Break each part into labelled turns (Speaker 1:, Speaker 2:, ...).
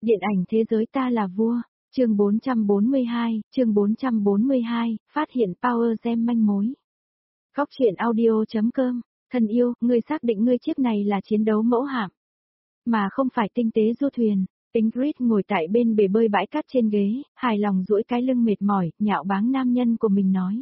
Speaker 1: Điện ảnh thế giới ta là vua, chương 442, phát hiện Power Gem manh mối. Góc truyện audio.com, thân yêu, ngươi xác định ngươi chiếc này là chiến đấu mẫu hạm, mà không phải tinh tế du thuyền. Ingrid ngồi tại bên bể bơi bãi cát trên ghế, hài lòng duỗi cái lưng mệt mỏi, nhạo báng nam nhân của mình nói.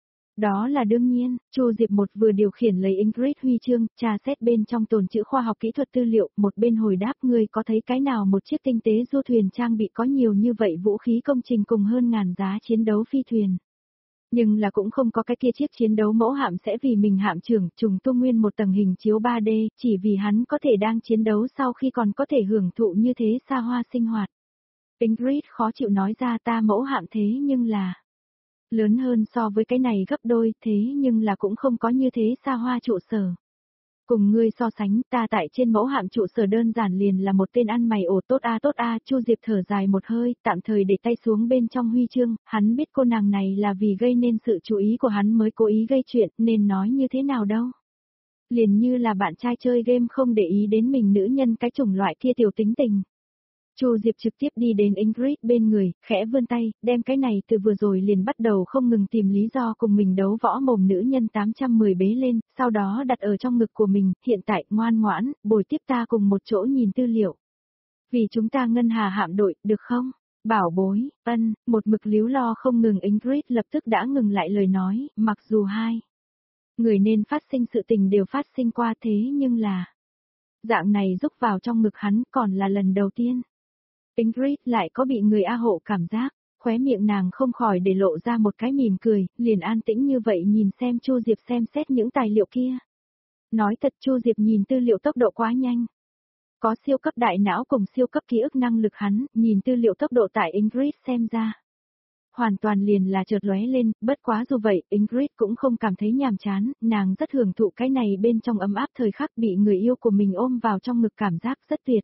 Speaker 1: Đó là đương nhiên, Chu Diệp một vừa điều khiển lấy Ingrid huy chương, tra xét bên trong tồn trữ khoa học kỹ thuật tư liệu, một bên hồi đáp ngươi có thấy cái nào một chiếc tinh tế du thuyền trang bị có nhiều như vậy vũ khí công trình cùng hơn ngàn giá chiến đấu phi thuyền. Nhưng là cũng không có cái kia chiếc chiến đấu mẫu hạm sẽ vì mình hạm trưởng trùng tu nguyên một tầng hình chiếu 3D, chỉ vì hắn có thể đang chiến đấu sau khi còn có thể hưởng thụ như thế xa hoa sinh hoạt. Ingrid khó chịu nói ra ta mẫu hạm thế nhưng là lớn hơn so với cái này gấp đôi thế nhưng là cũng không có như thế xa hoa trụ sở. Cùng ngươi so sánh ta tại trên mẫu hạm trụ sở đơn giản liền là một tên ăn mày ổ tốt a. Chu Diệp thở dài một hơi, tạm thời để tay xuống bên trong huy chương, hắn biết cô nàng này là vì gây nên sự chú ý của hắn mới cố ý gây chuyện, nên nói như thế nào đâu. Liền như là bạn trai chơi game không để ý đến mình nữ nhân cái chủng loại kia tiểu tính tình. Chu Diệp trực tiếp đi đến Ingrid bên người, khẽ vươn tay, đem cái này từ vừa rồi liền bắt đầu không ngừng tìm lý do cùng mình đấu võ mồm nữ nhân 810 bế lên, sau đó đặt ở trong ngực của mình, hiện tại ngoan ngoãn, bồi tiếp ta cùng một chỗ nhìn tư liệu. Vì chúng ta ngân hà hạm đội, được không? Bảo bối, một mực líu lo không ngừng Ingrid lập tức đã ngừng lại lời nói, mặc dù hai người nên phát sinh sự tình đều phát sinh qua thế nhưng là dạng này rúc vào trong ngực hắn còn là lần đầu tiên. Ingrid lại có bị người A hộ cảm giác, khóe miệng nàng không khỏi để lộ ra một cái mỉm cười, liền an tĩnh như vậy nhìn xem Chu Diệp xem xét những tài liệu kia. Nói thật Chu Diệp nhìn tư liệu tốc độ quá nhanh. Có siêu cấp đại não cùng siêu cấp ký ức năng lực hắn, nhìn tư liệu tốc độ tại Ingrid xem ra. Hoàn toàn liền là chợt lóe lên, bất quá dù vậy, Ingrid cũng không cảm thấy nhàm chán, nàng rất hưởng thụ cái này bên trong ấm áp thời khắc bị người yêu của mình ôm vào trong ngực cảm giác rất tuyệt.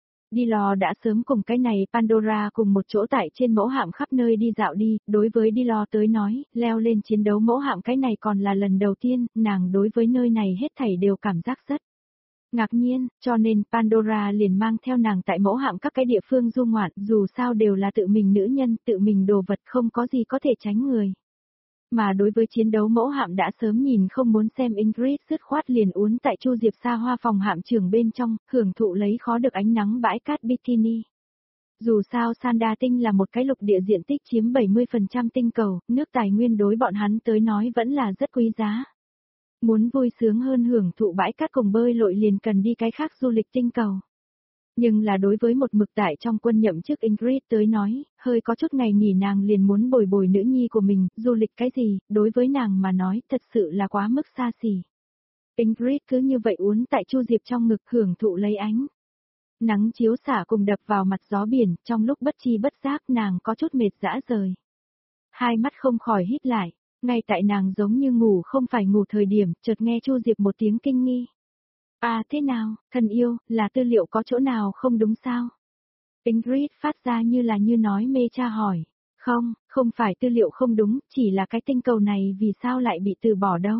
Speaker 1: Dilo đã sớm cùng cái này Pandora cùng một chỗ tại trên mẫu hạm khắp nơi đi dạo đi, đối với Dilo tới nói, leo lên chiến đấu mẫu hạm cái này còn là lần đầu tiên, nàng đối với nơi này hết thảy đều cảm giác rất ngạc nhiên, cho nên Pandora liền mang theo nàng tại mẫu hạm các cái địa phương du ngoạn, dù sao đều là tự mình nữ nhân, tự mình đồ vật không có gì có thể tránh người. Mà đối với chiến đấu mẫu hạm đã sớm nhìn không muốn xem Ingrid dứt khoát liền uốn tại Chu Diệp xa hoa phòng hạm trường bên trong, hưởng thụ lấy khó được ánh nắng bãi cát bikini. Dù sao Sanda tinh là một cái lục địa diện tích chiếm 70% tinh cầu, nước tài nguyên đối bọn hắn tới nói vẫn là rất quý giá. Muốn vui sướng hơn hưởng thụ bãi cát cùng bơi lội liền cần đi cái khác du lịch tinh cầu. Nhưng là đối với một mực tại trong quân nhậm chức Ingrid tới nói, hơi có chút ngày nghỉ nàng liền muốn bồi bồi nữ nhi của mình, du lịch cái gì, đối với nàng mà nói thật sự là quá mức xa xỉ. Ingrid cứ như vậy uốn tại Chu Diệp trong ngực hưởng thụ lấy ánh nắng chiếu xả cùng đập vào mặt gió biển, trong lúc bất chi bất giác nàng có chút mệt dã rời. Hai mắt không khỏi hít lại, ngay tại nàng giống như ngủ không phải ngủ thời điểm, chợt nghe Chu Diệp một tiếng kinh nghi. À thế nào, thân yêu, là tư liệu có chỗ nào không đúng sao? Ingrid phát ra như nói mê cha hỏi. Không phải tư liệu không đúng, chỉ là cái tinh cầu này vì sao lại bị từ bỏ đâu.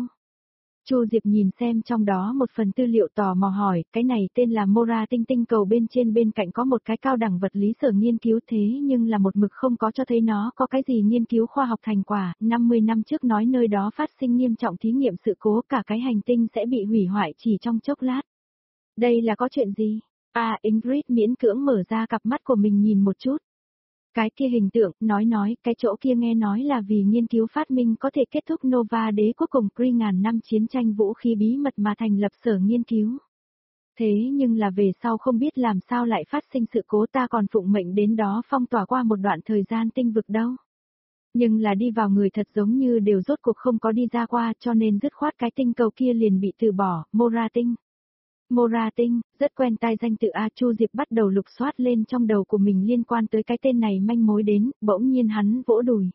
Speaker 1: Chu Diệp nhìn xem trong đó một phần tư liệu tò mò hỏi, cái này tên là Mora tinh cầu bên trên bên cạnh có một cái cao đẳng vật lý sở nghiên cứu thế nhưng là một mực không có cho thấy nó có cái gì nghiên cứu khoa học thành quả, 50 năm trước nói nơi đó phát sinh nghiêm trọng thí nghiệm sự cố cả cái hành tinh sẽ bị hủy hoại chỉ trong chốc lát. Đây là có chuyện gì? À Ingrid miễn cưỡng mở ra cặp mắt của mình nhìn một chút. Cái kia hình tượng, nói, cái chỗ kia nghe nói là vì nghiên cứu phát minh có thể kết thúc Nova đế quốc cùng Kree ngàn năm chiến tranh vũ khí bí mật mà thành lập sở nghiên cứu. Thế nhưng là về sau không biết làm sao lại phát sinh sự cố ta còn phụng mệnh đến đó phong tỏa qua một đoạn thời gian tinh vực đâu. Nhưng là đi vào người thật giống như đều rốt cuộc không có đi ra qua cho nên dứt khoát cái tinh cầu kia liền bị từ bỏ, Mora tinh. Mora tinh, rất quen tai danh tự A Chu Diệp bắt đầu lục soát lên trong đầu của mình liên quan tới cái tên này manh mối đến, bỗng nhiên hắn vỗ đùi.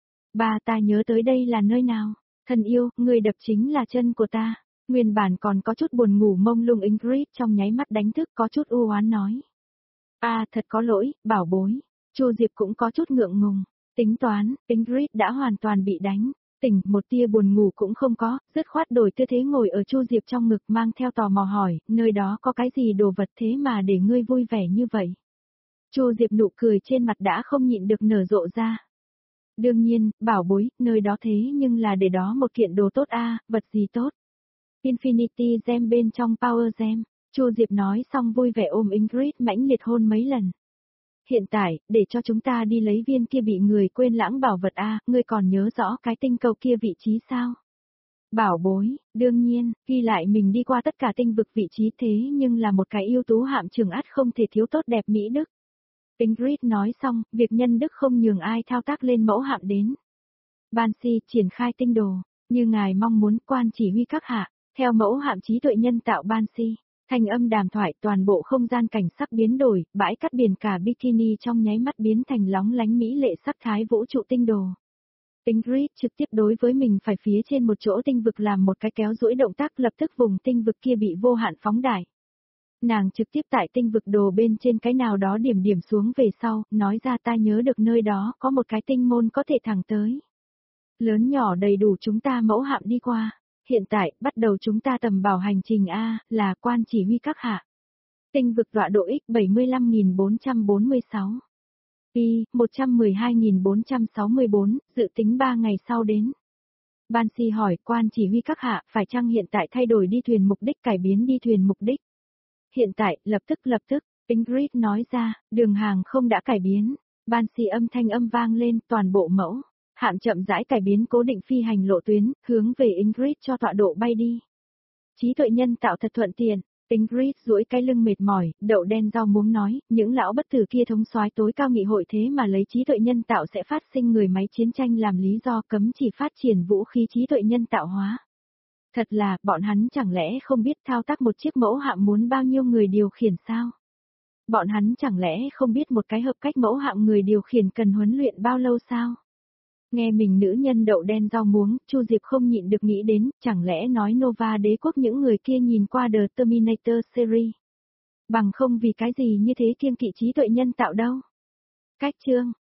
Speaker 1: Ba ta nhớ tới đây là nơi nào? Thân yêu, người đập chính là chân của ta. Nguyên bản còn có chút buồn ngủ mông lung Ingrid trong nháy mắt đánh thức có chút u oán nói. À thật có lỗi, bảo bối. Chu Diệp cũng có chút ngượng ngùng. Tính toán, Ingrid đã hoàn toàn bị đánh. Tỉnh, một tia buồn ngủ cũng không có, dứt khoát đổi tư thế ngồi ở Chu Diệp trong ngực mang theo tò mò hỏi, nơi đó có cái gì đồ vật thế mà để ngươi vui vẻ như vậy? Chu Diệp nụ cười trên mặt đã không nhịn được nở rộ ra. Đương nhiên, bảo bối, nơi đó thế nhưng là để đó một kiện đồ tốt vật gì tốt. Infinity Gem bên trong Power Gem, Chu Diệp nói xong vui vẻ ôm Ingrid mãnh liệt hôn mấy lần. Hiện tại, để cho chúng ta đi lấy viên kia bị người quên lãng bảo vật ngươi còn nhớ rõ cái tinh cầu kia vị trí sao? Bảo bối, đương nhiên, ghi lại mình đi qua tất cả tinh vực vị trí thế nhưng là một cái ưu tú hạm trưởng ắt không thể thiếu tốt đẹp Mỹ Đức. Ingrid nói xong, việc nhân đức không nhường ai thao tác lên mẫu hạm đến. Banshee triển khai tinh đồ, như ngài mong muốn quan chỉ huy các hạ, theo mẫu hạm trí tuệ nhân tạo Banshee. Thanh âm đàm thoại toàn bộ không gian cảnh sắc biến đổi, bãi cát biển cả bikini trong nháy mắt biến thành lóng lánh mỹ lệ sắc thái vũ trụ tinh đồ. Ingrid trực tiếp đối với mình phải phía trên một chỗ tinh vực làm một cái kéo duỗi động tác lập tức vùng tinh vực kia bị vô hạn phóng đại. Nàng trực tiếp tại tinh vực đồ bên trên cái nào đó điểm điểm xuống về sau, nói ra ta nhớ được nơi đó có một cái tinh môn có thể thẳng tới. Lớn nhỏ đầy đủ chúng ta mẫu hạm đi qua. Hiện tại, bắt đầu chúng ta tầm bảo hành trình là quan chỉ huy các hạ. Tinh vực tọa độ X75446. Y, 112.464, dự tính 3 ngày sau đến. Banshee hỏi quan chỉ huy các hạ phải chăng hiện tại thay đổi đi thuyền mục đích cải biến đi thuyền mục đích. Hiện tại, lập tức, Ingrid nói ra, đường hàng không đã cải biến. Banshee âm thanh vang lên toàn bộ mẫu. Hạm chậm rãi cải biến cố định phi hành lộ tuyến, hướng về Ingrid cho tọa độ bay đi. Trí tuệ nhân tạo thật thuận tiện, Ingrid duỗi cái lưng mệt mỏi, đậu đen rau muống nói, những lão bất tử kia thống soái tối cao nghị hội thế mà lấy trí tuệ nhân tạo sẽ phát sinh người máy chiến tranh làm lý do cấm chỉ phát triển vũ khí trí tuệ nhân tạo hóa. Thật là, bọn hắn chẳng lẽ không biết thao tác một chiếc mẫu hạm muốn bao nhiêu người điều khiển sao? Bọn hắn chẳng lẽ không biết một cái hợp cách mẫu hạm người điều khiển cần huấn luyện bao lâu sao? Nghe mình nữ nhân đậu đen rau muống, Chu Diệp không nhịn được nghĩ đến, chẳng lẽ nói Nova đế quốc những người kia nhìn qua The Terminator series. Bằng không vì cái gì như thế kiêng kỵ trí tuệ nhân tạo đâu. Cách chương